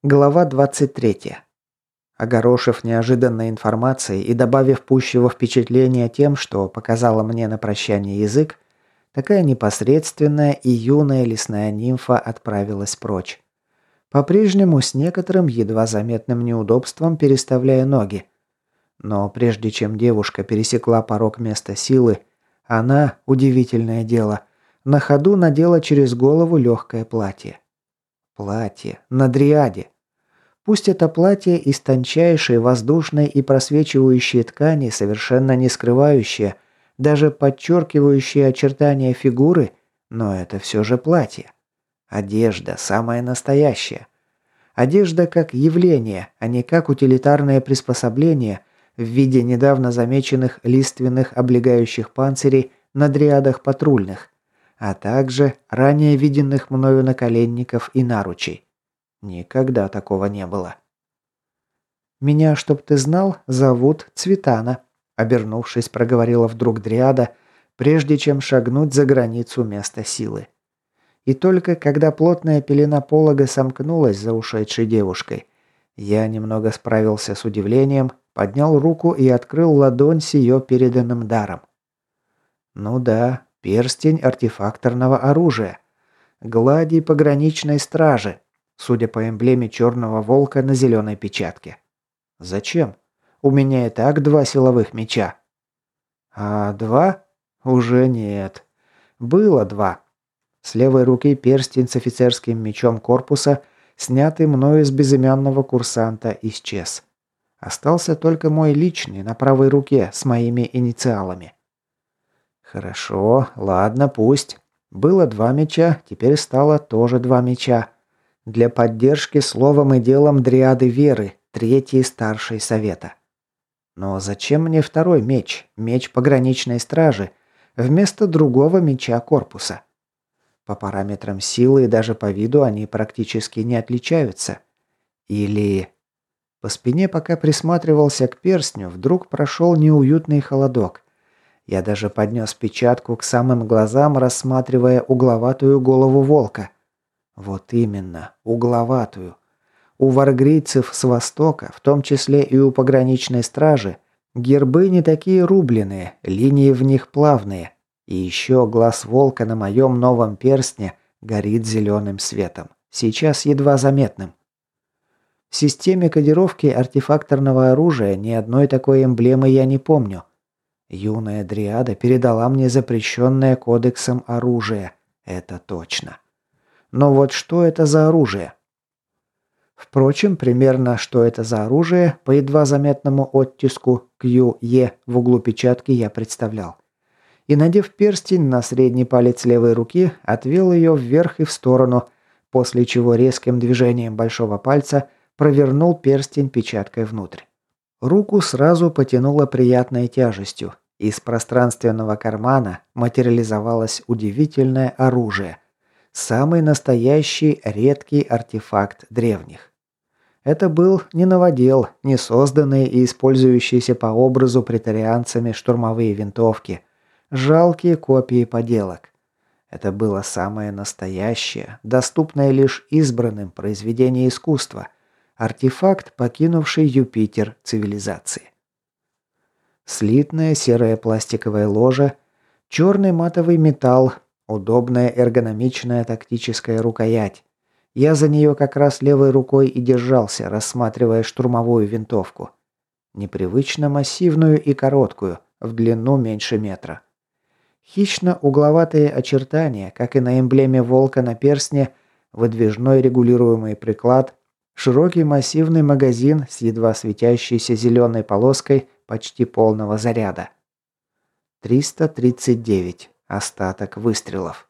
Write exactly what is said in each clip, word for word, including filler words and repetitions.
Глава двадцать третья. Огорошив неожиданной информацией и добавив пущего впечатления тем, что показала мне на прощание язык, такая непосредственная и юная лесная нимфа отправилась прочь. По-прежнему с некоторым едва заметным неудобством переставляя ноги. Но прежде чем девушка пересекла порог места силы, она, удивительное дело, на ходу надела через голову легкое платье. Платье на дриаде. Пусть это платье из тончайшей, воздушной и просвечивающей ткани, совершенно не скрывающее, даже подчеркивающее очертания фигуры, но это все же платье. Одежда, самая настоящая. Одежда как явление, а не как утилитарное приспособление в виде недавно замеченных лиственных облегающих панцирей на дриадах патрульных, а также ранее виденных мною наколенников и наручей. Никогда такого не было. «Меня, чтоб ты знал, зовут Цветана», — обернувшись, проговорила вдруг дриада, прежде чем шагнуть за границу места силы. И только когда плотная пелена полога сомкнулась за ушедшей девушкой, я немного справился с удивлением, поднял руку и открыл ладонь с ее переданным даром. Ну да, перстень артефакторного оружия. Гладий пограничной стражи. Судя по эмблеме черного волка на зеленой печатке. Зачем? У меня и так два силовых меча. А два? Уже нет. Было два. С левой руки перстень с офицерским мечом корпуса, снятый мною с безымянного курсанта, исчез. Остался только мой личный на правой руке с моими инициалами. Хорошо, ладно, пусть. Было два меча, теперь стало тоже два меча. Для поддержки словом и делом дриады веры, третьей старшей совета. Но зачем мне второй меч, меч пограничной стражи, вместо другого меча корпуса? По параметрам силы и даже по виду они практически не отличаются. Или... По спине, пока присматривался к перстню, вдруг прошел неуютный холодок. Я даже поднес печатку к самым глазам, рассматривая угловатую голову волка. Вот именно, угловатую. У варгрийцев с востока, в том числе и у пограничной стражи, гербы не такие рубленые, линии в них плавные. И еще глаз волка на моем новом перстне горит зеленым светом, сейчас едва заметным. В системе кодировки артефакторного оружия ни одной такой эмблемы я не помню. Юная дриада передала мне запрещенное кодексом оружие, это точно. Но вот что это за оружие? Впрочем, примерно что это за оружие, по едва заметному оттиску кью и в углу печатки я представлял. И, надев перстень на средний палец левой руки, отвел ее вверх и в сторону, после чего резким движением большого пальца провернул перстень печаткой внутрь. Руку сразу потянуло приятной тяжестью. Из пространственного кармана материализовалось удивительное оружие. Самый настоящий редкий артефакт древних. Это был не новодел, не созданные и использующиеся по образу претарианцами штурмовые винтовки. Жалкие копии поделок. Это было самое настоящее, доступное лишь избранным произведение искусства. Артефакт, покинувший Юпитер цивилизации. Слитная серая пластиковая ложа, черный матовый металл, удобная эргономичная тактическая рукоять. Я за нее как раз левой рукой и держался, рассматривая штурмовую винтовку. Непривычно массивную и короткую, в длину меньше метра. Хищно-угловатые очертания, как и на эмблеме волка на перстне, выдвижной регулируемый приклад, широкий массивный магазин с едва светящейся зеленой полоской почти полного заряда. триста тридцать девять. Остаток выстрелов.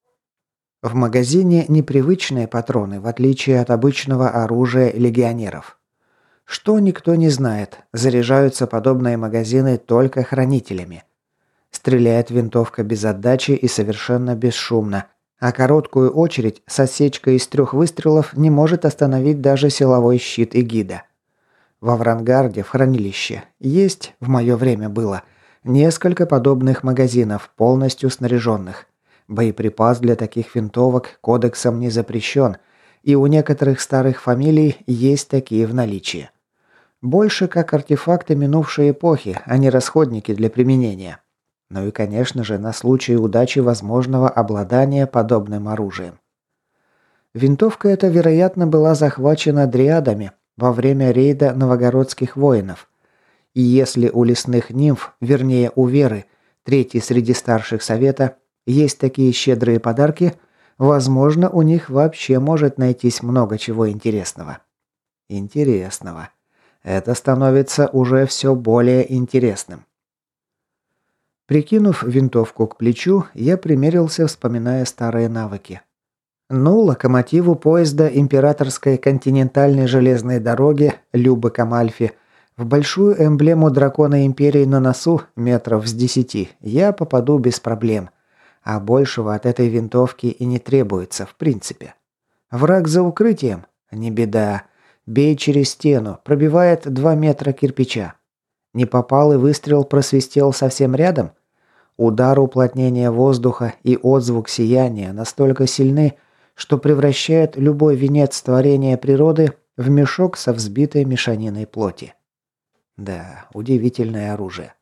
В магазине непривычные патроны, в отличие от обычного оружия легионеров. Что никто не знает, заряжаются подобные магазины только хранителями. Стреляет винтовка без отдачи и совершенно бесшумно, а короткую очередь с отсечкой из трех выстрелов не может остановить даже силовой щит эгида. В авангарде, в хранилище, есть, в мое время было, несколько подобных магазинов, полностью снаряженных. Боеприпас для таких винтовок кодексом не запрещен, и у некоторых старых фамилий есть такие в наличии. Больше как артефакты минувшей эпохи, а не расходники для применения. Ну и, конечно же, на случай удачи возможного обладания подобным оружием. Винтовка эта, вероятно, была захвачена дриадами во время рейда новогородских воинов. И если у лесных нимф, вернее у Веры, третьей среди старших совета, есть такие щедрые подарки, возможно, у них вообще может найтись много чего интересного. Интересного. Это становится уже все более интересным. Прикинув винтовку к плечу, я примерился, вспоминая старые навыки. Ну, локомотиву поезда императорской континентальной железной дороги Любы-Камальфи в большую эмблему дракона империи на носу метров с десяти я попаду без проблем, а большего от этой винтовки и не требуется в принципе. Враг за укрытием? Не беда. Бей через стену, пробивает два метра кирпича. Не попал и выстрел просвистел совсем рядом? Удар уплотнения воздуха и отзвук сияния настолько сильны, что превращает любой венец творения природы в мешок со взбитой мешаниной плоти. Да, удивительное оружие.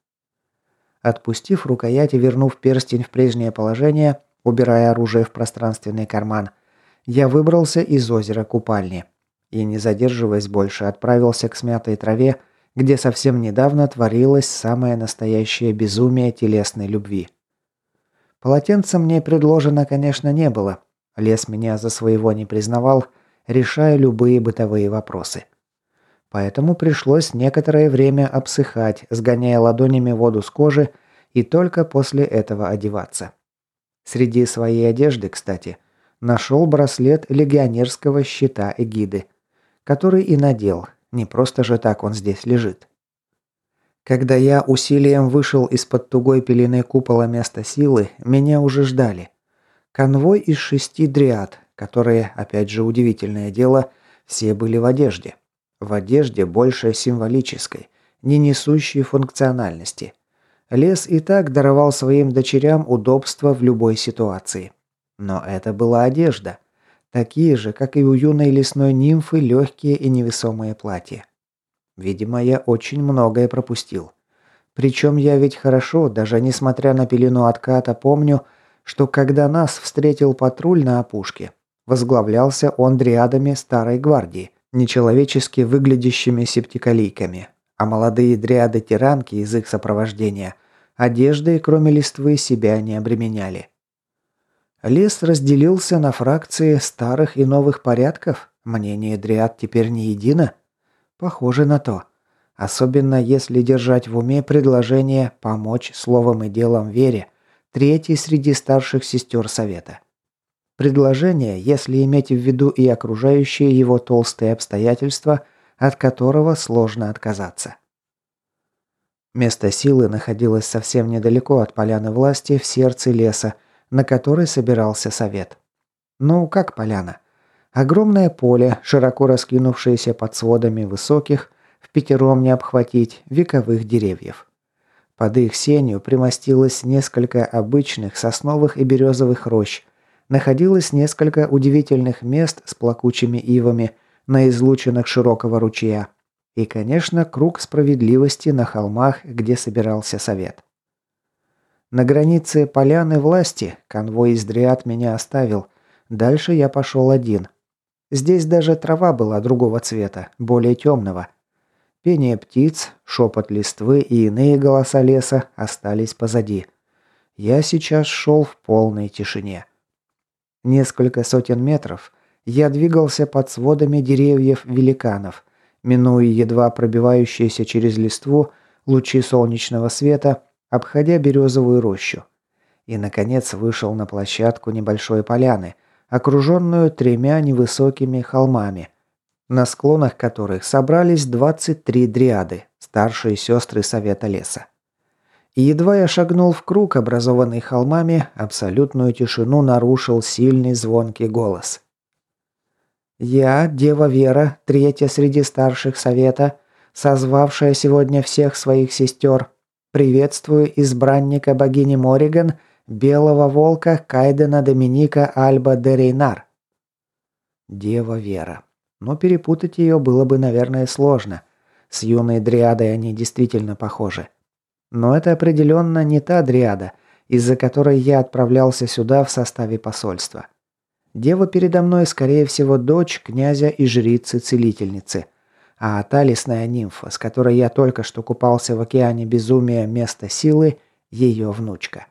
Отпустив рукоять и вернув перстень в прежнее положение, убирая оружие в пространственный карман, я выбрался из озера купальни и, не задерживаясь больше, отправился к смятой траве, где совсем недавно творилось самое настоящее безумие телесной любви. Полотенца мне предложено, конечно, не было. Лес меня за своего не признавал, решая любые бытовые вопросы. Поэтому пришлось некоторое время обсыхать, сгоняя ладонями воду с кожи, и только после этого одеваться. Среди своей одежды, кстати, нашел браслет легионерского щита эгиды, который и надел, не просто же так он здесь лежит. Когда я усилием вышел из-под тугой пелены купола места силы, меня уже ждали. Конвой из шести дриад, которые, опять же удивительное дело, все были в одежде. В одежде больше символической, не несущей функциональности. Лес и так даровал своим дочерям удобство в любой ситуации. Но это была одежда. Такие же, как и у юной лесной нимфы, легкие и невесомые платья. Видимо, я очень многое пропустил. Причем я ведь хорошо, даже несмотря на пелену отката, помню, что когда нас встретил патруль на опушке, возглавлялся он дриадами Старой Гвардии, нечеловечески выглядящими септикалийками, а молодые дриады-тиранки из их сопровождения одеждой, кроме листвы, себя не обременяли. Лес разделился на фракции старых и новых порядков, мнение дриад теперь не едино. Похоже на то. Особенно если держать в уме предложение помочь словом и делом Вере, третьей среди старших сестер Совета. Предложение, если иметь в виду и окружающие его толстые обстоятельства, от которого сложно отказаться. Место силы находилось совсем недалеко от поляны власти в сердце леса, на которой собирался совет. Ну, как поляна? Огромное поле, широко раскинувшееся под сводами высоких, впятером не обхватить, вековых деревьев. Под их сенью примостилось несколько обычных сосновых и березовых рощ, находилось несколько удивительных мест с плакучими ивами на излучинах широкого ручья и, конечно, круг справедливости на холмах, где собирался совет. На границе поляны власти конвой из дриад меня оставил, дальше я пошел один. Здесь даже трава была другого цвета, более темного. Пение птиц, шепот листвы и иные голоса леса остались позади. Я сейчас шел в полной тишине. Несколько сотен метров я двигался под сводами деревьев-великанов, минуя едва пробивающиеся через листву лучи солнечного света, обходя березовую рощу. И, наконец, вышел на площадку небольшой поляны, окруженную тремя невысокими холмами, на склонах которых собрались двадцать три дриады, старшие сестры Совета Леса. И едва я шагнул в круг, образованный холмами, абсолютную тишину нарушил сильный звонкий голос. «Я, Дева Вера, третья среди старших Совета, созвавшая сегодня всех своих сестер, приветствую избранника богини Мориган, белого волка Кайдена Доминика Альба де Рейнар». Дева Вера. Но перепутать ее было бы, наверное, сложно. С юной дриадой они действительно похожи. Но это определенно не та дриада, из-за которой я отправлялся сюда в составе посольства. Дева передо мной, скорее всего, дочь князя и жрицы-целительницы. А та лесная нимфа, с которой я только что купался в океане безумия места силы, ее внучка.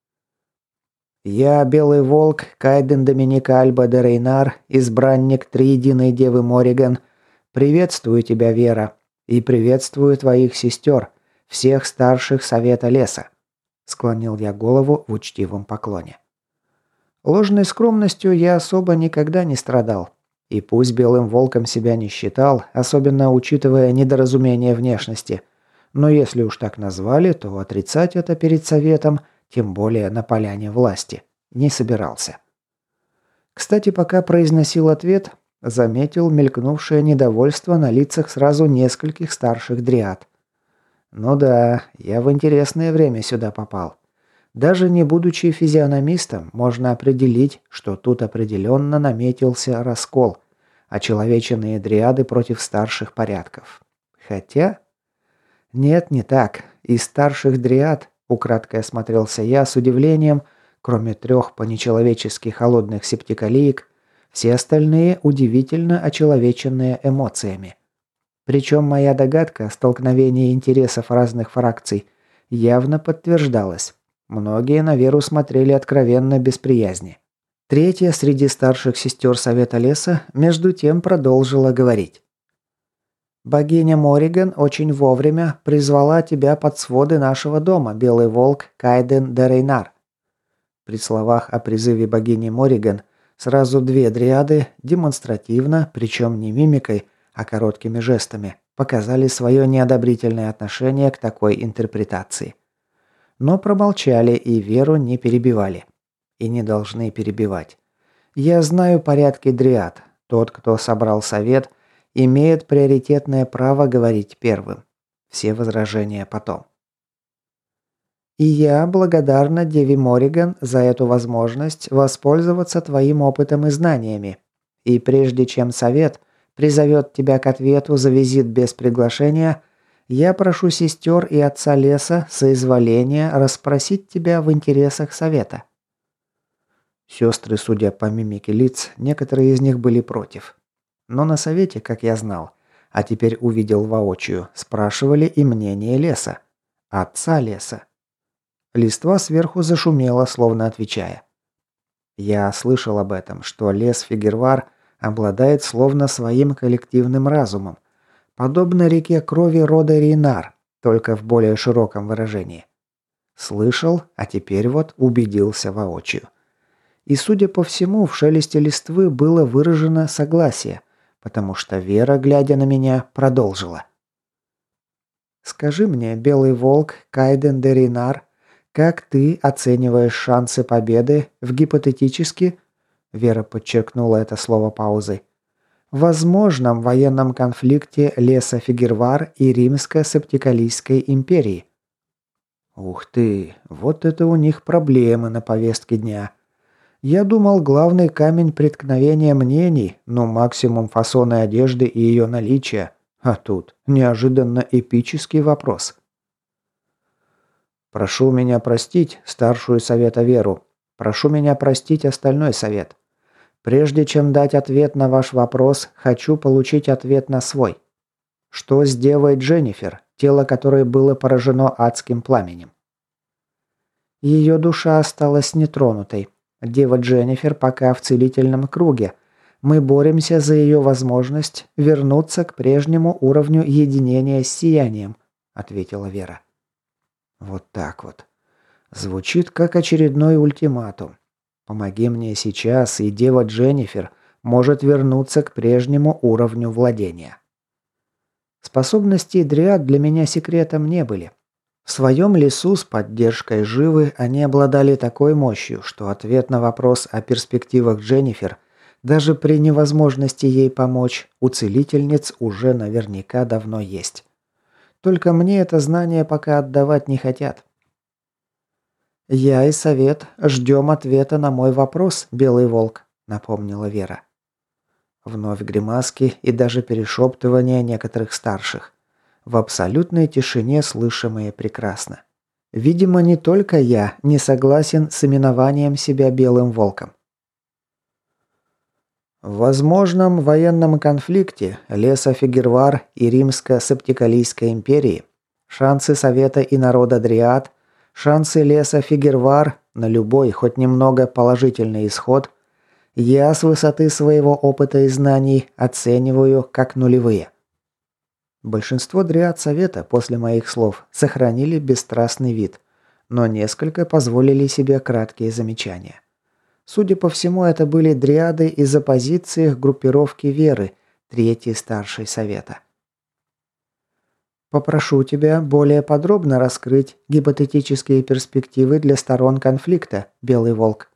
Я, Белый Волк, Кайден Доминика Альба де Рейнар, избранник Триединой Девы Мориган, приветствую тебя, Вера, и приветствую твоих сестер, всех старших Совета Леса. Склонил я голову в учтивом поклоне. Ложной скромностью я особо никогда не страдал. И пусть Белым Волком себя не считал, особенно учитывая недоразумение внешности, но если уж так назвали, то отрицать это перед Советом, тем более на поляне власти, не собирался. Кстати, пока произносил ответ, заметил мелькнувшее недовольство на лицах сразу нескольких старших дриад. Ну да, я в интересное время сюда попал. Даже не будучи физиономистом, можно определить, что тут определенно наметился раскол, очеловеченные дриады против старших порядков. Хотя... Нет, не так. Из старших дриад, украдкой осмотрелся я с удивлением, кроме трех по-нечеловечески холодных септикалиек, все остальные удивительно очеловеченные эмоциями. Причем моя догадка о столкновении интересов разных фракций явно подтверждалась. Многие на Веру смотрели откровенно без приязни. Третья среди старших сестер Совета Леса между тем продолжила говорить. «Богиня Мориган очень вовремя призвала тебя под своды нашего дома, Белый Волк Кайден де Рейнар». При словах о призыве богини Мориган сразу две дриады демонстративно, причем не мимикой, а короткими жестами, показали свое неодобрительное отношение к такой интерпретации. Но промолчали и Веру не перебивали. И не должны перебивать. Я знаю порядки дриад. Тот, кто собрал совет, имеет приоритетное право говорить первым. Все возражения потом. И я благодарна Деве Мориган за эту возможность воспользоваться твоим опытом и знаниями. И прежде чем совет призовет тебя к ответу за визит без приглашения, я прошу сестер и отца леса соизволения расспросить тебя в интересах совета». Сестры, судя по мимике лиц, некоторые из них были против. Но на совете, как я знал, а теперь увидел воочию, спрашивали и мнение леса. Отца леса. Листва сверху зашумела, словно отвечая. Я слышал об этом, что лес Фигервар обладает словно своим коллективным разумом, подобно реке крови рода Рейнар, только в более широком выражении. Слышал, а теперь вот убедился воочию. И, судя по всему, в шелесте листвы было выражено согласие, потому что Вера, глядя на меня, продолжила. «Скажи мне, Белый Волк Кайден де Рейнар, как ты оцениваешь шансы победы в гипотетически...» Вера подчеркнула это слово паузой. «В возможном военном конфликте леса Фигервар и Римско-Септикалийской империи». Ух ты, вот это у них проблемы на повестке дня. Я думал, главный камень преткновения мнений, ну максимум фасона одежды и ее наличия. А тут неожиданно эпический вопрос. «Прошу меня простить старшую совета Веру. Прошу меня простить остальной совет. Прежде чем дать ответ на ваш вопрос, хочу получить ответ на свой. Что с девой Дженнифер, тело которой было поражено адским пламенем?» Ее душа осталась нетронутой. Дева Дженнифер пока в целительном круге. Мы боремся за ее возможность вернуться к прежнему уровню единения с сиянием», — ответила Вера. Вот так вот. Звучит как очередной ультиматум. Помоги мне сейчас, и дева Дженнифер может вернуться к прежнему уровню владения. Способности дриад для меня секретом не были. В своем лесу с поддержкой Живы они обладали такой мощью, что ответ на вопрос о перспективах Дженнифер, даже при невозможности ей помочь, у целительниц уже наверняка давно есть. Только мне это знание пока отдавать не хотят. «Я и совет ждем ответа на мой вопрос, Белый Волк», — напомнила Вера. Вновь гримаски и даже перешептывания некоторых старших. В абсолютной тишине слышимые прекрасно. Видимо, не только я не согласен с именованием себя Белым Волком. В возможном военном конфликте леса Фигервар и Римско-Септикалийской империи шансы Совета и народа Дриад, шансы леса Фигервар на любой, хоть немного положительный исход, я с высоты своего опыта и знаний оцениваю как нулевые. Большинство Дриад Совета после моих слов сохранили бесстрастный вид, но несколько позволили себе краткие замечания. Судя по всему, это были дриады из оппозиции к группировке Веры, третьей старшей Совета. Попрошу тебя более подробно раскрыть гипотетические перспективы для сторон конфликта, Белый Волк.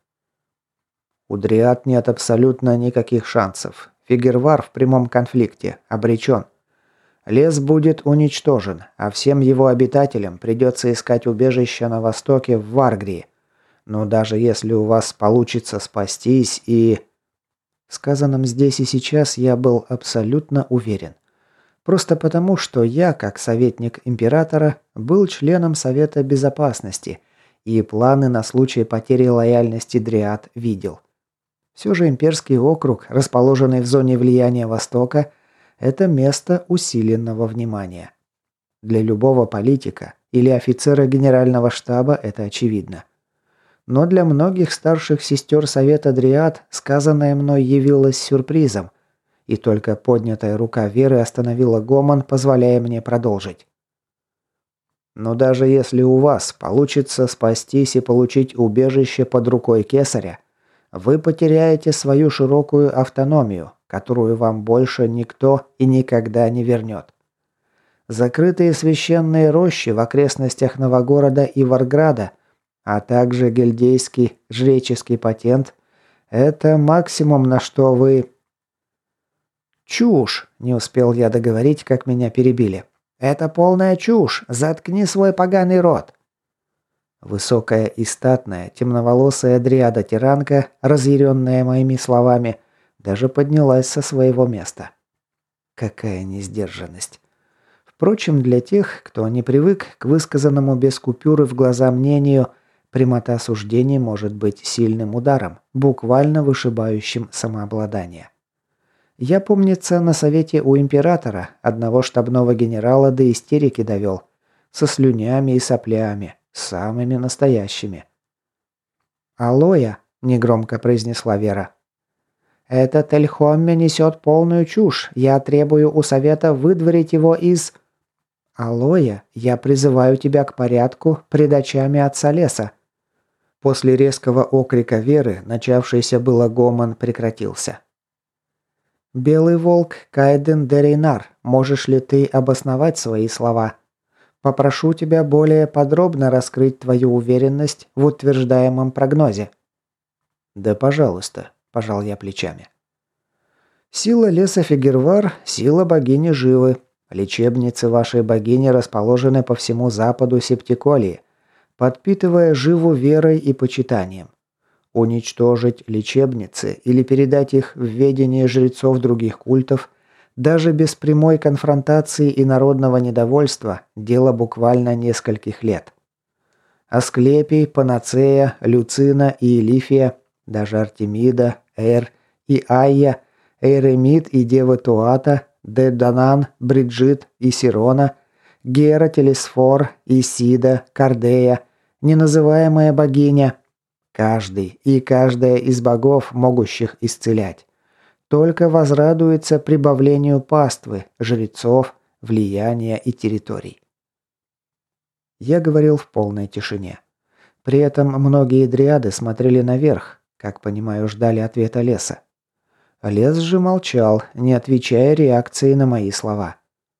У дриад нет абсолютно никаких шансов. Фигервар в прямом конфликте обречен. Лес будет уничтожен, а всем его обитателям придется искать убежище на востоке в Варгрии. Но даже если у вас получится спастись и... В сказанном здесь и сейчас я был абсолютно уверен. Просто потому, что я, как советник императора, был членом Совета Безопасности и планы на случай потери лояльности дриад видел. Все же имперский округ, расположенный в зоне влияния Востока, это место усиленного внимания. Для любого политика или офицера генерального штаба это очевидно. Но для многих старших сестер Совета Дриад сказанное мной явилось сюрпризом, и только поднятая рука Веры остановила гомон, позволяя мне продолжить. Но даже если у вас получится спастись и получить убежище под рукой Кесаря, вы потеряете свою широкую автономию, которую вам больше никто и никогда не вернет. Закрытые священные рощи в окрестностях Новогорода и Варграда, а также гильдейский жреческий патент – это максимум, на что вы... «Чушь!» – не успел я договорить, как меня перебили. «Это полная чушь! Заткни свой поганый рот!» Высокая и статная, темноволосая дриада-тиранка, разъяренная моими словами, даже поднялась со своего места. Какая несдержанность! Впрочем, для тех, кто не привык к высказанному без купюры в глаза мнению, прямота суждений может быть сильным ударом, буквально вышибающим самообладание. Я, помнится, на совете у императора одного штабного генерала до истерики довел, со слюнями и соплями, самыми настоящими. «Алоя», – негромко произнесла Вера. «Этот Эльхомме несет полную чушь. Я требую у совета выдворить его из...» «Алоя, я призываю тебя к порядку пред очами отца леса». После резкого окрика Веры, начавшийся было гомон, прекратился. «Белый волк Кайден Дерейнар, можешь ли ты обосновать свои слова? Попрошу тебя более подробно раскрыть твою уверенность в утверждаемом прогнозе». «Да пожалуйста», – пожал я плечами. «Сила леса Фигервар – сила богини Живы. Лечебницы вашей богини расположены по всему западу Септиколии, подпитывая Живу верой и почитанием. Уничтожить лечебницы или передать их в ведение жрецов других культов, даже без прямой конфронтации и народного недовольства, дело буквально нескольких лет. Асклепий, Панацея, Люцина и Элифия, даже Артемида, Эр и Айя, Эйремид и Дева Туата, Деданан, Бриджит и Сирона, Гера, Телесфор, Исида, Кардея, неназываемая богиня, каждый и каждая из богов, могущих исцелять, только возрадуется прибавлению паствы, жрецов, влияния и территорий. Я говорил в полной тишине. При этом многие дриады смотрели наверх, как понимаю, ждали ответа леса. Лес же молчал, не отвечая реакции на мои слова.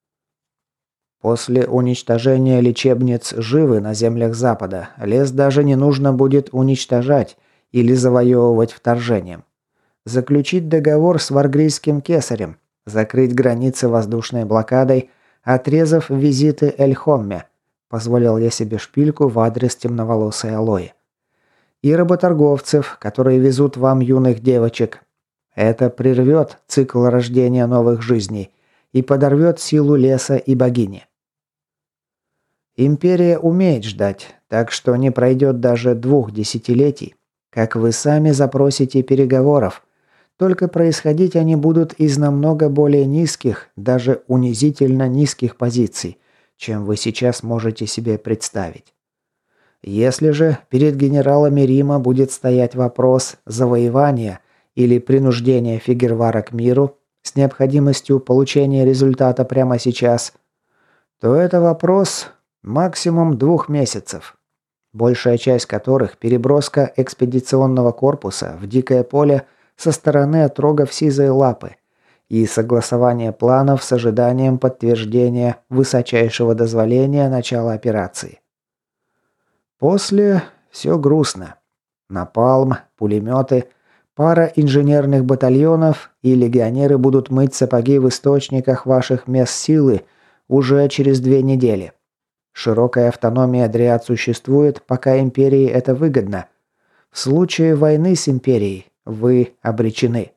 После уничтожения лечебниц Живы на землях Запада, лес даже не нужно будет уничтожать или завоевывать вторжением. Заключить договор с варгрийским кесарем, закрыть границы воздушной блокадой, отрезав визиты Эльхомме, позволил я себе шпильку в адрес темноволосой Алои. И работорговцев, которые везут вам юных девочек. Это прервет цикл рождения новых жизней и подорвет силу леса и богини. Империя умеет ждать, так что не пройдет даже двух десятилетий, как вы сами запросите переговоров. Только происходить они будут из намного более низких, даже унизительно низких позиций, чем вы сейчас можете себе представить. Если же перед генералами Рима будет стоять вопрос завоевания или принуждения Фигервара к миру с необходимостью получения результата прямо сейчас, то это вопрос максимум двух месяцев, большая часть которых переброска экспедиционного корпуса в дикое поле со стороны отрогов Сизой Лапы и согласование планов с ожиданием подтверждения высочайшего дозволения начала операции. После все грустно. Напалм, пулеметы, пара инженерных батальонов и легионеры будут мыть сапоги в источниках ваших мест силы уже через две недели. Широкая автономия Дриад существует, пока Империи это выгодно. В случае войны с Империей вы обречены.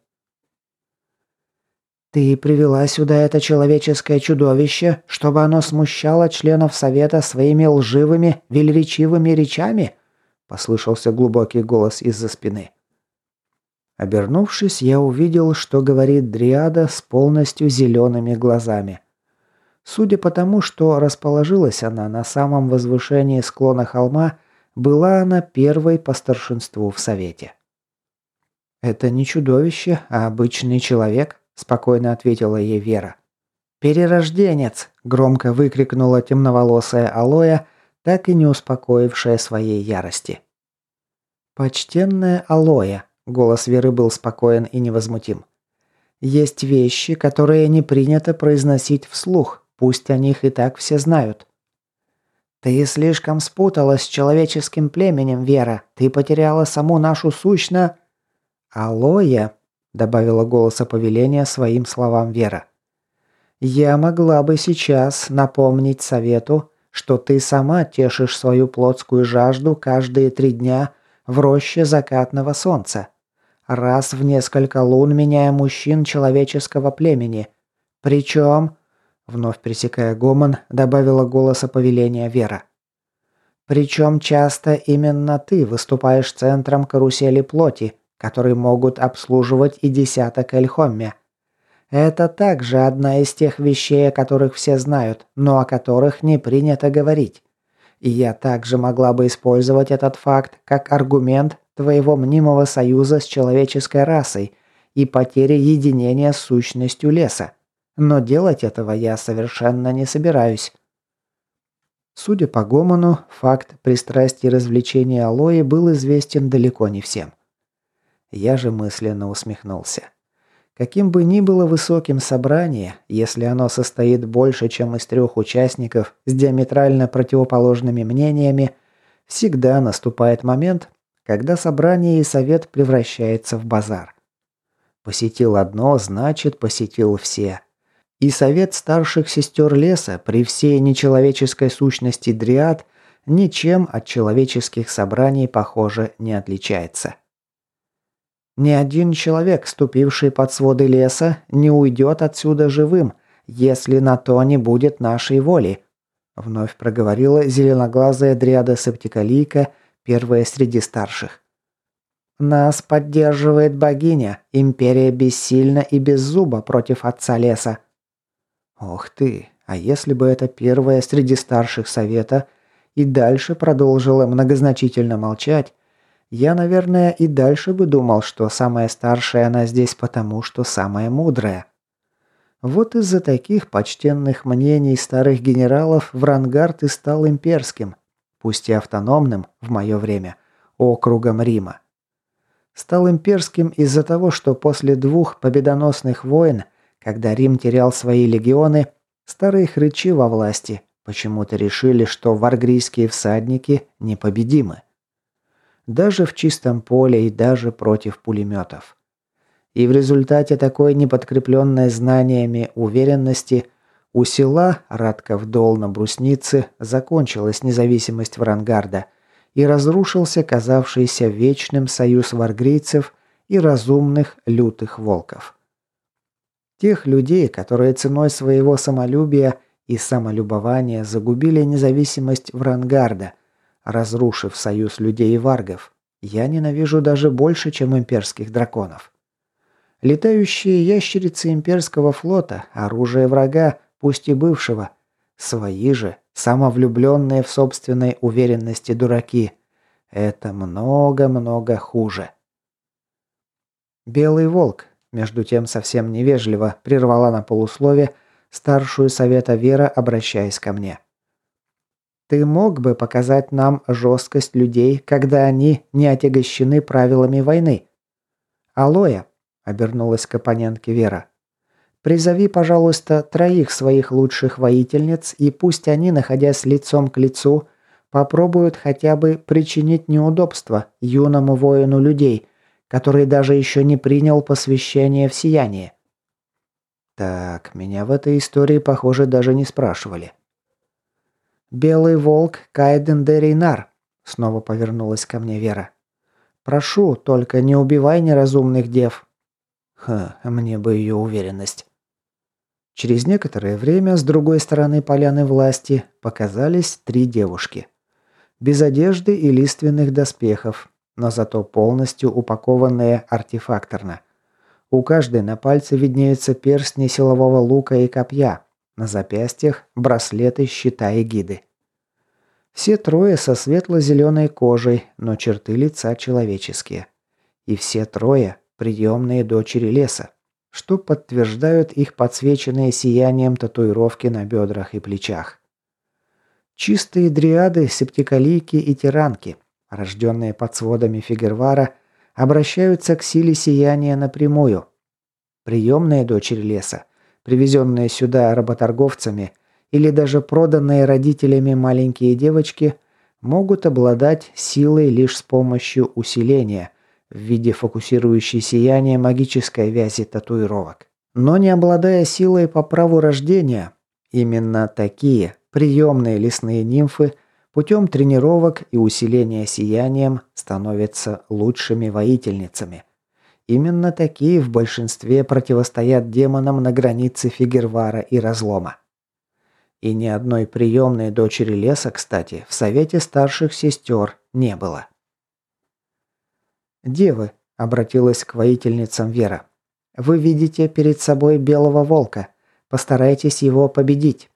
«Ты привела сюда это человеческое чудовище, чтобы оно смущало членов Совета своими лживыми, велеречивыми речами?» – послышался глубокий голос из-за спины. Обернувшись, я увидел, что говорит Дриада с полностью зелеными глазами. Судя по тому, что расположилась она на самом возвышении склона холма, была она первой по старшинству в Совете. «Это не чудовище, а обычный человек», – спокойно ответила ей Вера. «Перерожденец!» – громко выкрикнула темноволосая Алоя, так и не успокоившая своей ярости. «Почтенная Алоя», – голос Веры был спокоен и невозмутим. «Есть вещи, которые не принято произносить вслух, пусть о них и так все знают». «Ты слишком спуталась с человеческим племенем, Вера. Ты потеряла саму нашу сущность...» «Алоя», – добавила голоса повеления своим словам Вера. «Я могла бы сейчас напомнить Совету, что ты сама тешишь свою плотскую жажду каждые три дня в роще закатного солнца. Раз в несколько лун меняя мужчин человеческого племени. Причем...» Вновь пресекая гомон, добавила голоса повеления Вера. «Причем часто именно ты выступаешь центром карусели плоти, которые могут обслуживать и десяток Эльхомме. Это также одна из тех вещей, о которых все знают, но о которых не принято говорить. И я также могла бы использовать этот факт как аргумент твоего мнимого союза с человеческой расой и потери единения с сущностью леса. Но делать этого я совершенно не собираюсь». Судя по гомону, факт пристрастия и развлечения Алои был известен далеко не всем. Я же мысленно усмехнулся. Каким бы ни было высоким собрание, если оно состоит больше, чем из трех участников с диаметрально противоположными мнениями, всегда наступает момент, когда собрание и совет превращается в базар. Посетил одно, значит, посетил все. И совет старших сестер леса при всей нечеловеческой сущности дриад ничем от человеческих собраний, похоже, не отличается. Ни один человек, ступивший под своды леса, не уйдет отсюда живым, если на то не будет нашей воли», — вновь проговорила зеленоглазая дриада Септикалийка, первая среди старших. «Нас поддерживает богиня, империя бессильна и беззуба против отца леса». «Ох ты, а если бы это первая среди старших совета и дальше продолжила многозначительно молчать, я, наверное, и дальше бы думал, что самая старшая она здесь потому, что самая мудрая. Вот из-за таких почтенных мнений старых генералов Врангард и стал имперским, пусть и автономным, в мое время, округом Рима. Стал имперским из-за того, что после двух победоносных войн, когда Рим терял свои легионы, старые хрычи во власти почему-то решили, что варгрийские всадники непобедимы. Даже в чистом поле и даже против пулеметов. И в результате такой неподкрепленной знаниями уверенности у села Радков-Дол на Бруснице закончилась независимость Врангарда и разрушился казавшийся вечным союз варгрийцев и разумных лютых волков. Тех людей, которые ценой своего самолюбия и самолюбования загубили независимость Врангарда, разрушив союз людей и варгов, я ненавижу даже больше, чем имперских драконов. Летающие ящерицы имперского флота – оружие врага, пусть и бывшего. Свои же, самовлюбленные в собственной уверенности дураки – это много-много хуже. Белый волк, между тем совсем невежливо, прервала на полуслове старшую совета Вера, обращаясь ко мне. «Ты мог бы показать нам жесткость людей, когда они не отягощены правилами войны?» «Алоя», — обернулась к оппонентке Вера, — «призови, пожалуйста, троих своих лучших воительниц, и пусть они, находясь лицом к лицу, попробуют хотя бы причинить неудобства юному воину людей, который даже еще не принял посвящение в сияние». Так, меня в этой истории, похоже, даже не спрашивали. «Белый волк Кайден де Рейнар», — снова повернулась ко мне Вера. «Прошу, только не убивай неразумных дев». Ха, мне бы ее уверенность. Через некоторое время с другой стороны поляны власти показались три девушки. Без одежды и лиственных доспехов, но зато полностью упакованные артефакторно. У каждой на пальце виднеются перстни силового лука и копья, на запястьях браслеты, щита и гиды. Все трое со светло-зеленой кожей, но черты лица человеческие. И все трое приемные дочери леса, что подтверждают их подсвеченные сиянием татуировки на бедрах и плечах. Чистые дриады, септикалийки и тиранки, рожденные под сводами Фигервара, обращаются к силе сияния напрямую. Приемные дочери леса, привезенные сюда работорговцами или даже проданные родителями маленькие девочки, могут обладать силой лишь с помощью усиления в виде фокусирующей сияние магической вязи татуировок. Но не обладая силой по праву рождения, именно такие приемные лесные нимфы путем тренировок и усиления сиянием становятся лучшими воительницами. Именно такие в большинстве противостоят демонам на границе Фигервара и Разлома. И ни одной приемной дочери леса, кстати, в совете старших сестер не было. «Девы», — обратилась к воительницам Вера, — «вы видите перед собой белого волка. Постарайтесь его победить».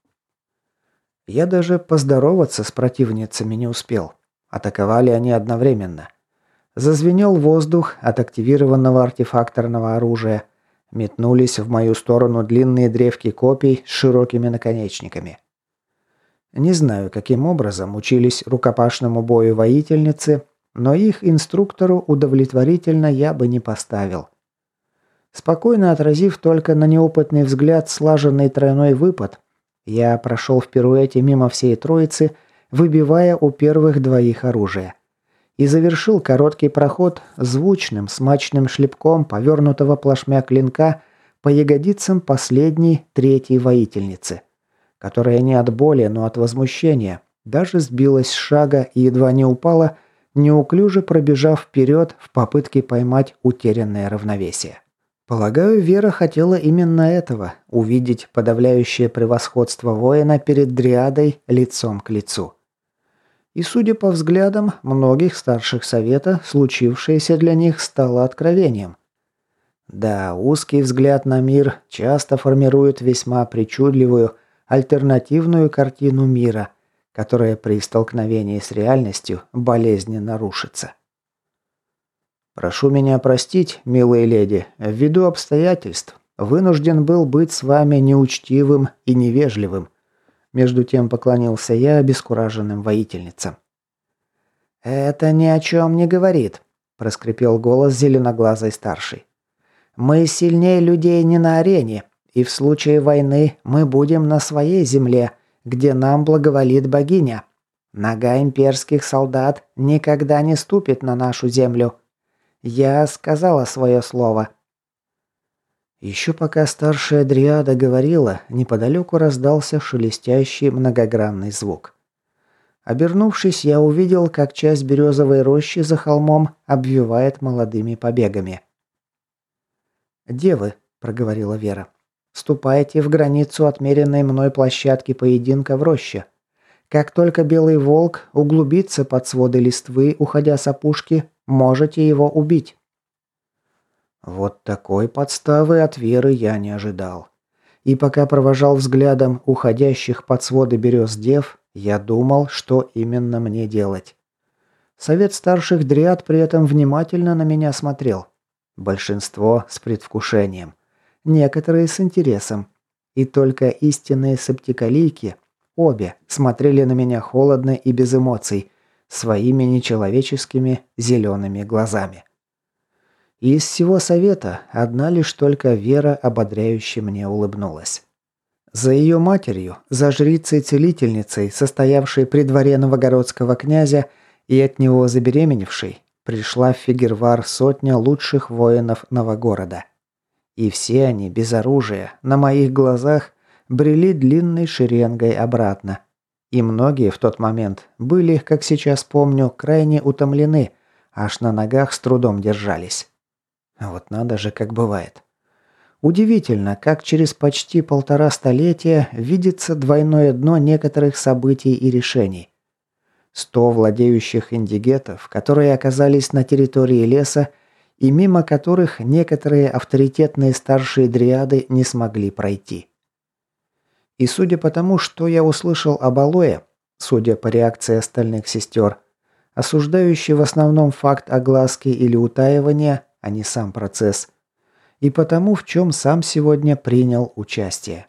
Я даже поздороваться с противницами не успел. Атаковали они одновременно. Зазвенел воздух от активированного артефакторного оружия. Метнулись в мою сторону длинные древки копий с широкими наконечниками. Не знаю, каким образом учились рукопашному бою воительницы, но их инструктору удовлетворительно я бы не поставил. Спокойно отразив только на неопытный взгляд слаженный тройной выпад, я прошел в пируэте мимо всей троицы, выбивая у первых двоих оружие. И завершил короткий проход звучным, смачным шлепком повернутого плашмя клинка по ягодицам последней, третьей воительницы, которая не от боли, но от возмущения даже сбилась с шага и едва не упала, неуклюже пробежав вперед в попытке поймать утерянное равновесие. Полагаю, Вера хотела именно этого – увидеть подавляющее превосходство воина перед дриадой лицом к лицу. И, судя по взглядам многих старших совета, случившееся для них стало откровением. Да, узкий взгляд на мир часто формирует весьма причудливую, альтернативную картину мира, которая при столкновении с реальностью болезненно рушится. «Прошу меня простить, милые леди, ввиду обстоятельств вынужден был быть с вами неучтивым и невежливым», между тем поклонился я обескураженным воительницам. «Это ни о чем не говорит», – проскрипел голос зеленоглазой старшей. «Мы сильнее людей не на арене, и в случае войны мы будем на своей земле, где нам благоволит богиня. Нога имперских солдат никогда не ступит на нашу землю. Я сказала свое слово». Еще пока старшая дриада говорила, неподалеку раздался шелестящий многогранный звук. Обернувшись, я увидел, как часть березовой рощи за холмом обвивает молодыми побегами. «Девы», – проговорила Вера, – «ступайте в границу отмеренной мной площадки поединка в роще. Как только белый волк углубится под своды листвы, уходя с опушки, можете его убить». Вот такой подставы от Веры я не ожидал. И пока провожал взглядом уходящих под своды берез дев, я думал, что именно мне делать. Совет старших дриад при этом внимательно на меня смотрел. Большинство с предвкушением, некоторые с интересом. И только истинные септикалийки, обе, смотрели на меня холодно и без эмоций, своими нечеловеческими зелеными глазами. И из всего совета одна лишь только Вера ободряюще мне улыбнулась. За ее матерью, за жрицей-целительницей, состоявшей при дворе новогородского князя и от него забеременевшей, пришла в Фигервар сотня лучших воинов Новогорода. И все они, без оружия, на моих глазах, брели длинной шеренгой обратно. И многие в тот момент были, как сейчас помню, крайне утомлены, аж на ногах с трудом держались. А вот надо же, как бывает. Удивительно, как через почти полтора столетия видится двойное дно некоторых событий и решений. Сто владеющих индигетов, которые оказались на территории леса и мимо которых некоторые авторитетные старшие дриады не смогли пройти. И судя по тому, что я услышал об Алое, судя по реакции остальных сестер, осуждающий в основном факт огласки или утаивания, а не сам процесс, и потому, в чем сам сегодня принял участие.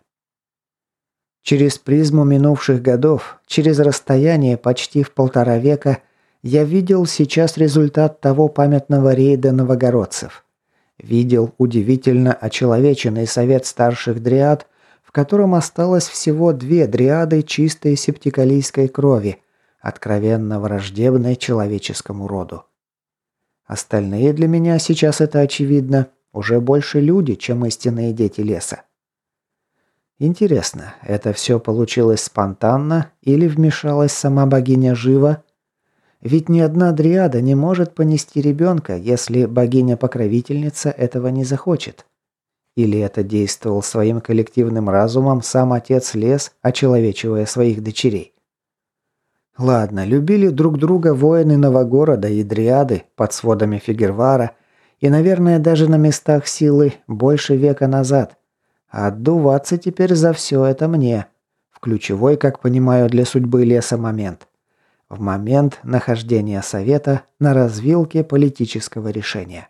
Через призму минувших годов, через расстояние почти в полтора века, я видел сейчас результат того памятного рейда новогородцев. Видел удивительно очеловеченный совет старших дриад, в котором осталось всего две дриады чистой септикалийской крови, откровенно враждебной человеческому роду. Остальные для меня, сейчас это очевидно, уже больше люди, чем истинные дети леса. Интересно, это все получилось спонтанно или вмешалась сама богиня Жива? Ведь ни одна дриада не может понести ребенка, если богиня-покровительница этого не захочет. Или это действовал своим коллективным разумом сам отец лес, очеловечивая своих дочерей? Ладно, любили друг друга воины Новогорода и дриады под сводами Фигервара и, наверное, даже на местах силы больше века назад. А отдуваться теперь за все это мне. В ключевой, как понимаю, для судьбы леса момент. В момент нахождения совета на развилке политического решения.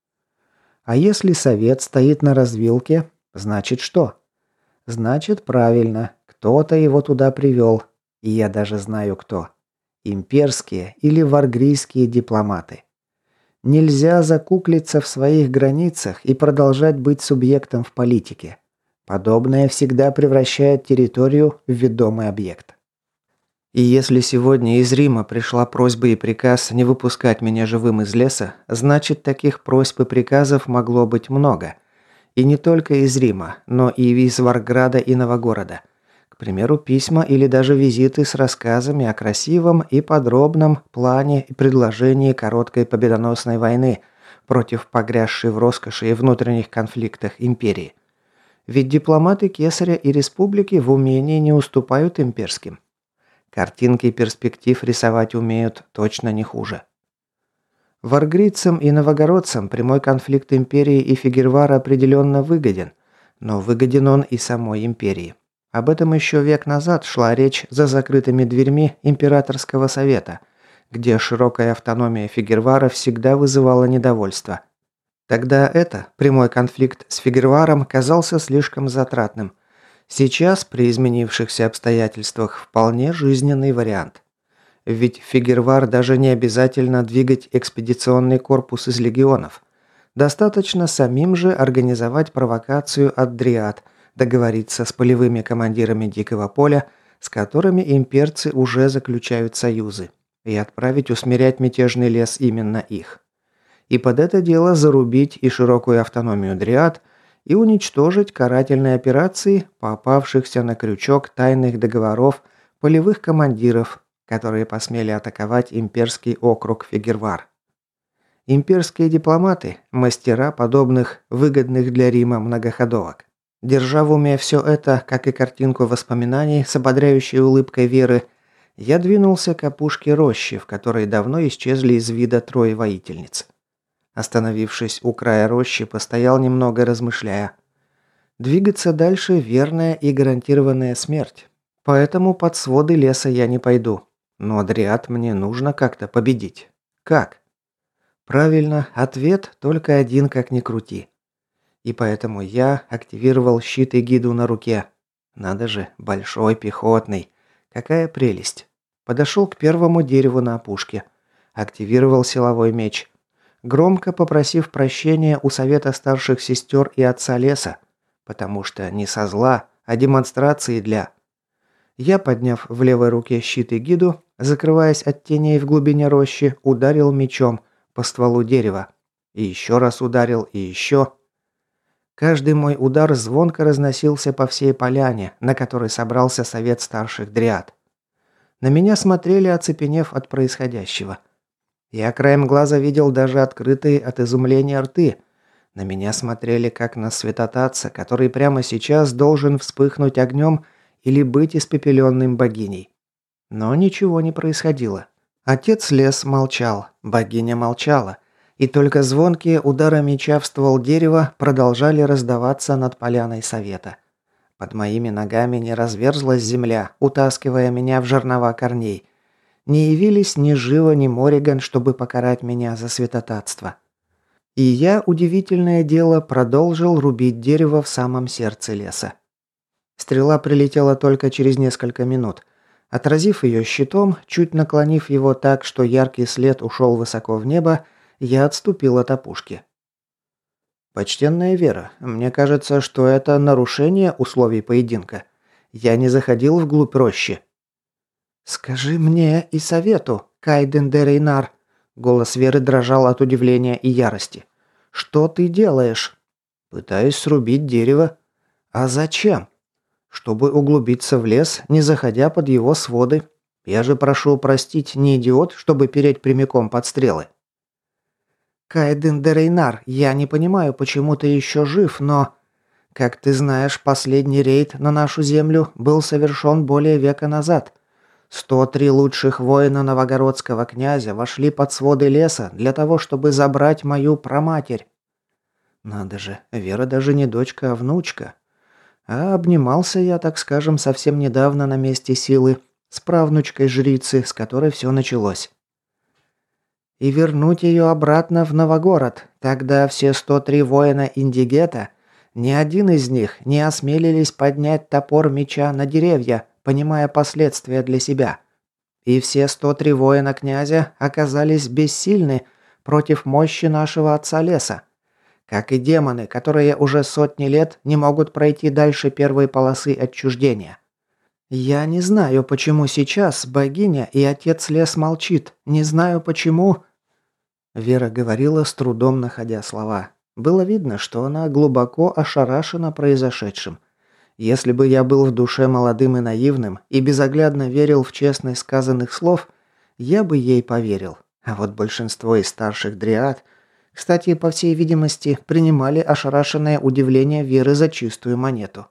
А если совет стоит на развилке, значит что? Значит, правильно, кто-то его туда привел. И я даже знаю кто. Имперские или варгрийские дипломаты. Нельзя закуклиться в своих границах и продолжать быть субъектом в политике. Подобное всегда превращает территорию в ведомый объект. И если сегодня из Рима пришла просьба и приказ не выпускать меня живым из леса, значит, таких просьб и приказов могло быть много. И не только из Рима, но и из Варграда и Новогорода. К примеру, письма или даже визиты с рассказами о красивом и подробном плане и предложении короткой победоносной войны против погрязшей в роскоши и внутренних конфликтах империи. Ведь дипломаты Кесаря и Республики в умении не уступают имперским. Картинки перспектив рисовать умеют точно не хуже. Варгрийцам и новогородцам прямой конфликт империи и Фигервара определенно выгоден, но выгоден он и самой империи. Об этом еще век назад шла речь за закрытыми дверьми Императорского совета, где широкая автономия Фигервара всегда вызывала недовольство. Тогда это, прямой конфликт с Фигерваром, казался слишком затратным. Сейчас, при изменившихся обстоятельствах, вполне жизненный вариант. Ведь Фигервар даже не обязательно двигать экспедиционный корпус из легионов. Достаточно самим же организовать провокацию от дриад, договориться с полевыми командирами Дикого поля, с которыми имперцы уже заключают союзы, и отправить усмирять мятежный лес именно их. И под это дело зарубить и широкую автономию дриад, и уничтожить карательные операции попавшихся на крючок тайных договоров полевых командиров, которые посмели атаковать имперский округ Фигервар. Имперские дипломаты – мастера подобных выгодных для Рима многоходовок. Держа в уме все это, как и картинку воспоминаний с ободряющей улыбкой Веры, я двинулся к опушке рощи, в которой давно исчезли из вида трое воительниц. Остановившись у края рощи, постоял немного, размышляя. Двигаться дальше – верная и гарантированная смерть. Поэтому под своды леса я не пойду. Но Дриад мне нужно как-то победить. Как? Правильно, ответ только один, как ни крути. И поэтому я активировал щит эгиду на руке. Надо же, большой, пехотный. Какая прелесть. Подошел к первому дереву на опушке. Активировал силовой меч. Громко попросив прощения у совета старших сестер и отца леса. Потому что не со зла, а демонстрации для... Я, подняв в левой руке щит эгиду, закрываясь от теней в глубине рощи, ударил мечом по стволу дерева. И еще раз ударил, и еще... Каждый мой удар звонко разносился по всей поляне, на которой собрался совет старших дриад. На меня смотрели, оцепенев от происходящего. Я краем глаза видел даже открытые от изумления рты. На меня смотрели как на святотатца, который прямо сейчас должен вспыхнуть огнем или быть испепеленным богиней. Но ничего не происходило. Отец лес молчал, богиня молчала. И только звонкие удары меча в ствол дерева продолжали раздаваться над поляной совета. Под моими ногами не разверзлась земля, утаскивая меня в жернова корней. Не явились ни Жива, ни Мориган, чтобы покарать меня за святотатство. И я, удивительное дело, продолжил рубить дерево в самом сердце леса. Стрела прилетела только через несколько минут. Отразив ее щитом, чуть наклонив его так, что яркий след ушел высоко в небо, я отступил от опушки. «Почтенная Вера, мне кажется, что это нарушение условий поединка. Я не заходил вглубь рощи». «Скажи мне и совету, Кайден де Рейнар». Голос Веры дрожал от удивления и ярости. «Что ты делаешь?» «Пытаюсь срубить дерево». «А зачем?» «Чтобы углубиться в лес, не заходя под его своды. Я же прошу простить, не идиот, чтобы переть прямиком под стрелы». «Кайден де Рейнар, я не понимаю, почему ты еще жив, но... Как ты знаешь, последний рейд на нашу землю был совершен более века назад. сто три лучших воина новогородского князя вошли под своды леса для того, чтобы забрать мою праматерь». Надо же, Вера даже не дочка, а внучка. А обнимался я, так скажем, совсем недавно на месте силы с правнучкой жрицы, с которой все началось. И вернуть ее обратно в Новогород. Тогда все сто три воина Индигета, ни один из них не осмелились поднять топор меча на деревья, понимая последствия для себя. И все сто три воина князя оказались бессильны против мощи нашего отца леса. Как и демоны, которые уже сотни лет не могут пройти дальше первой полосы отчуждения. Я не знаю, почему сейчас богиня и отец лес молчит. Не знаю, почему... Вера говорила, с трудом находя слова. Было видно, что она глубоко ошарашена произошедшим. Если бы я был в душе молодым и наивным и безоглядно верил в честность сказанных слов, я бы ей поверил. А вот большинство из старших дриад, кстати, по всей видимости, принимали ошарашенное удивление Веры за чистую монету.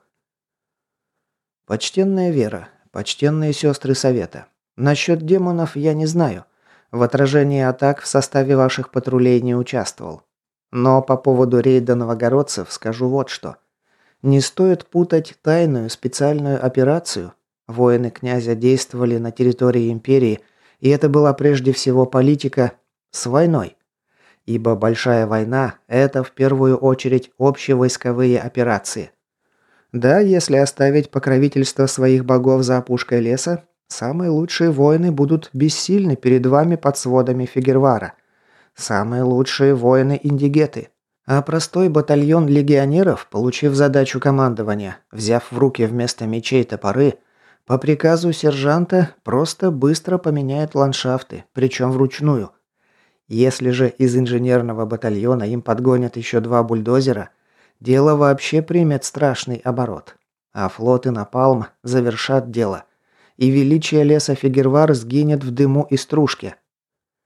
«Почтенная Вера, почтенные сестры Совета, насчет демонов я не знаю. В отражении атак в составе ваших патрулей не участвовал. Но по поводу рейда новогородцев скажу вот что. Не стоит путать тайную специальную операцию. Воины князя действовали на территории империи, и это была прежде всего политика с войной. Ибо большая война – это в первую очередь общевойсковые операции. Да, если оставить покровительство своих богов за опушкой леса, самые лучшие воины будут бессильны перед вами под сводами Фигервара. Самые лучшие воины Индигеты. А простой батальон легионеров, получив задачу командования, взяв в руки вместо мечей топоры, по приказу сержанта просто быстро поменяет ландшафты, причем вручную. Если же из инженерного батальона им подгонят еще два бульдозера, дело вообще примет страшный оборот. А флот и напалм завершат дело. И величие леса Фигервар сгинет в дыму и стружке.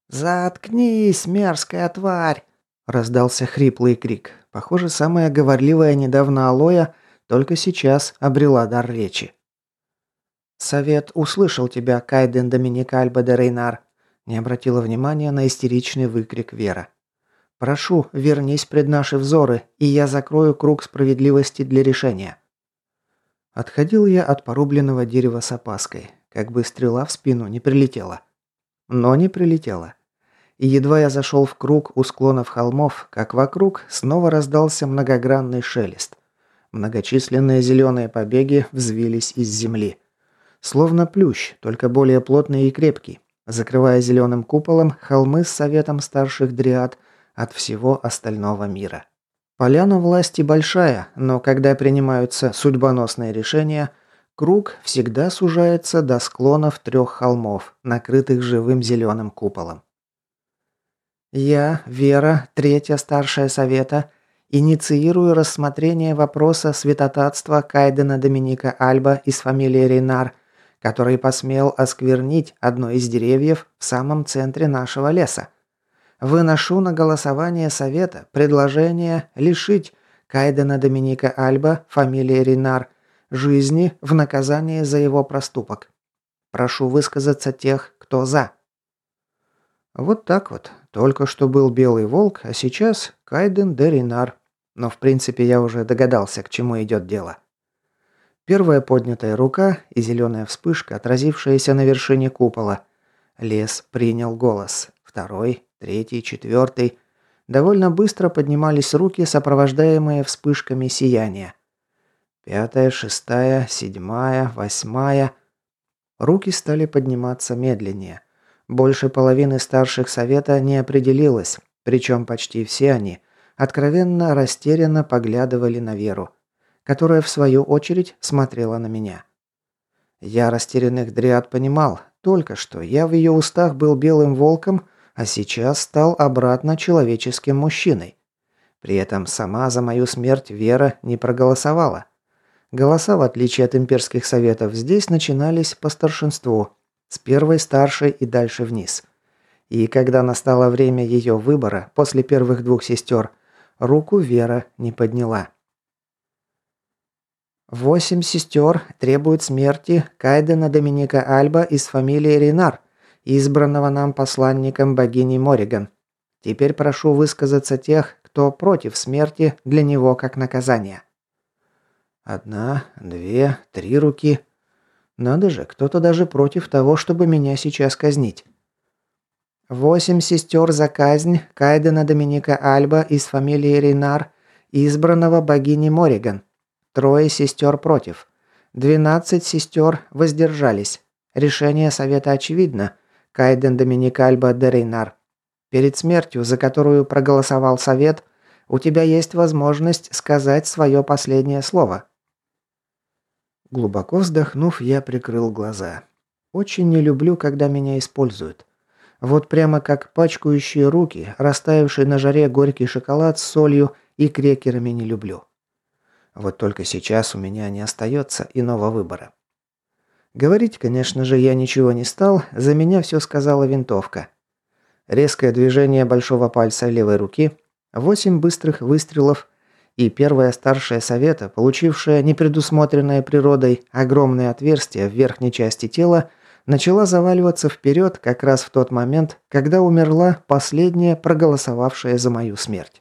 «Заткнись, мерзкая тварь!» – раздался хриплый крик. Похоже, самая говорливая недавно Алоя только сейчас обрела дар речи. «Совет услышал тебя, Кайден Доминик Альба де Рейнар», – не обратила внимания на истеричный выкрик Вера. «Прошу, вернись пред наши взоры, и я закрою круг справедливости для решения». Отходил я от порубленного дерева с опаской, как бы стрела в спину не прилетела. Но не прилетела. И едва я зашел в круг у склонов холмов, как вокруг снова раздался многогранный шелест. Многочисленные зеленые побеги взвились из земли. Словно плющ, только более плотный и крепкий, закрывая зеленым куполом холмы с советом старших дриад от всего остального мира. Поляна власти большая, но когда принимаются судьбоносные решения, круг всегда сужается до склонов трех холмов, накрытых живым зеленым куполом. Я, Вера, третья старшая совета, инициирую рассмотрение вопроса святотатства Кайдена Доминика Альба из фамилии Рейнар, который посмел осквернить одно из деревьев в самом центре нашего леса. Выношу на голосование совета предложение лишить Кайдена Доминика Альба, фамилии Рейнар, жизни в наказание за его проступок. Прошу высказаться тех, кто за. Вот так вот. Только что был Белый Волк, а сейчас Кайден де Рейнар. Но в принципе я уже догадался, к чему идет дело. Первая поднятая рука и зеленая вспышка, отразившаяся на вершине купола. Лес принял голос. Второй, третий, четвертый. Довольно быстро поднимались руки, сопровождаемые вспышками сияния. Пятая, шестая, седьмая, восьмая. Руки стали подниматься медленнее. Больше половины старших совета не определилось, причем почти все они откровенно растерянно поглядывали на Веру, которая в свою очередь смотрела на меня. Я растерянных дриад понимал, только что я в ее устах был белым волком, а сейчас стал обратно человеческим мужчиной. При этом сама за мою смерть Вера не проголосовала. Голоса, в отличие от имперских советов, здесь начинались по старшинству, с первой старшей и дальше вниз. И когда настало время ее выбора, после первых двух сестер, руку Вера не подняла. Восемь сестер требуют смерти Кайдена Доминика Альба из фамилии Рейнар, избранного нам посланником богини Мориган. Теперь прошу высказаться тех, кто против смерти для него как наказание. Одна, две, три руки. Надо же, кто-то даже против того, чтобы меня сейчас казнить. Восемь сестер за казнь Кайдена Доминика Альба из фамилии Рейнар, избранного богини Мориган. Трое сестер против. Двенадцать сестер воздержались. Решение совета очевидно. Кайден Доминик Альба де Рейнар. Перед смертью, за которую проголосовал совет, у тебя есть возможность сказать свое последнее слово. Глубоко вздохнув, я прикрыл глаза. Очень не люблю, когда меня используют. Вот прямо как пачкающие руки, растаявший на жаре горький шоколад с солью и крекерами не люблю. Вот только сейчас у меня не остается иного выбора. Говорить, конечно же, я ничего не стал, за меня все сказала винтовка. Резкое движение большого пальца левой руки, восемь быстрых выстрелов, и первая старшая совета, получившая непредусмотренное природой огромное отверстие в верхней части тела, начала заваливаться вперед как раз в тот момент, когда умерла последняя, проголосовавшая за мою смерть.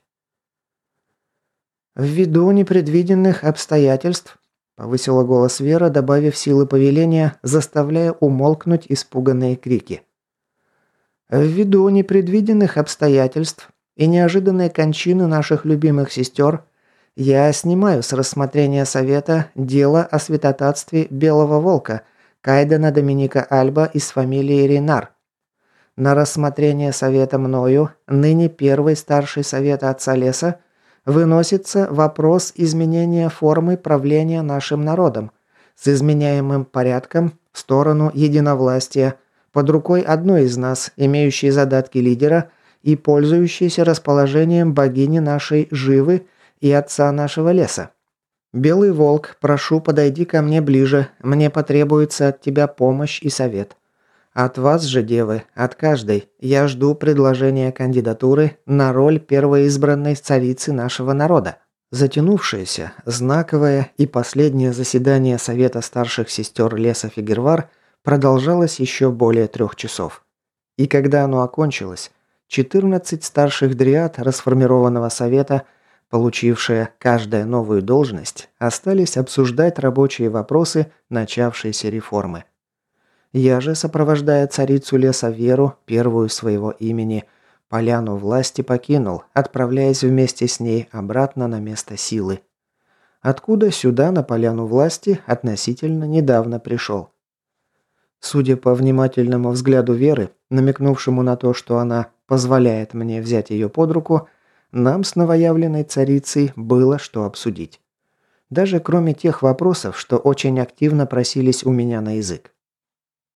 «Ввиду непредвиденных обстоятельств», – повысила голос Вера, добавив силы повеления, заставляя умолкнуть испуганные крики. «Ввиду непредвиденных обстоятельств и неожиданной кончины наших любимых сестер, я снимаю с рассмотрения совета дело о святотатстве Белого Волка Кайдена Доминика Альба из фамилии Рейнар. На рассмотрение совета мною, ныне первый старший совета Отца Леса, выносится вопрос изменения формы правления нашим народом с изменяемым порядком в сторону единовластия под рукой одной из нас, имеющей задатки лидера и пользующейся расположением богини нашей Живы и Отца нашего Леса. Белый Волк, прошу, подойди ко мне ближе, мне потребуется от тебя помощь и совет. От вас же, девы, от каждой, я жду предложения кандидатуры на роль первоизбранной царицы нашего народа. Затянувшееся, знаковое и последнее заседание Совета старших сестер леса Фигервар продолжалось еще более трех часов. И когда оно окончилось, четырнадцать старших дриад расформированного совета, получившие каждая новую должность, остались обсуждать рабочие вопросы начавшейся реформы. Я же, сопровождая царицу леса Веру, первую своего имени, поляну власти покинул, отправляясь вместе с ней обратно на место силы. Откуда сюда, на поляну власти, относительно недавно пришел. Судя по внимательному взгляду Веры, намекнувшему на то, что она позволяет мне взять ее под руку, нам с новоявленной царицей было что обсудить. Даже кроме тех вопросов, что очень активно просились у меня на язык.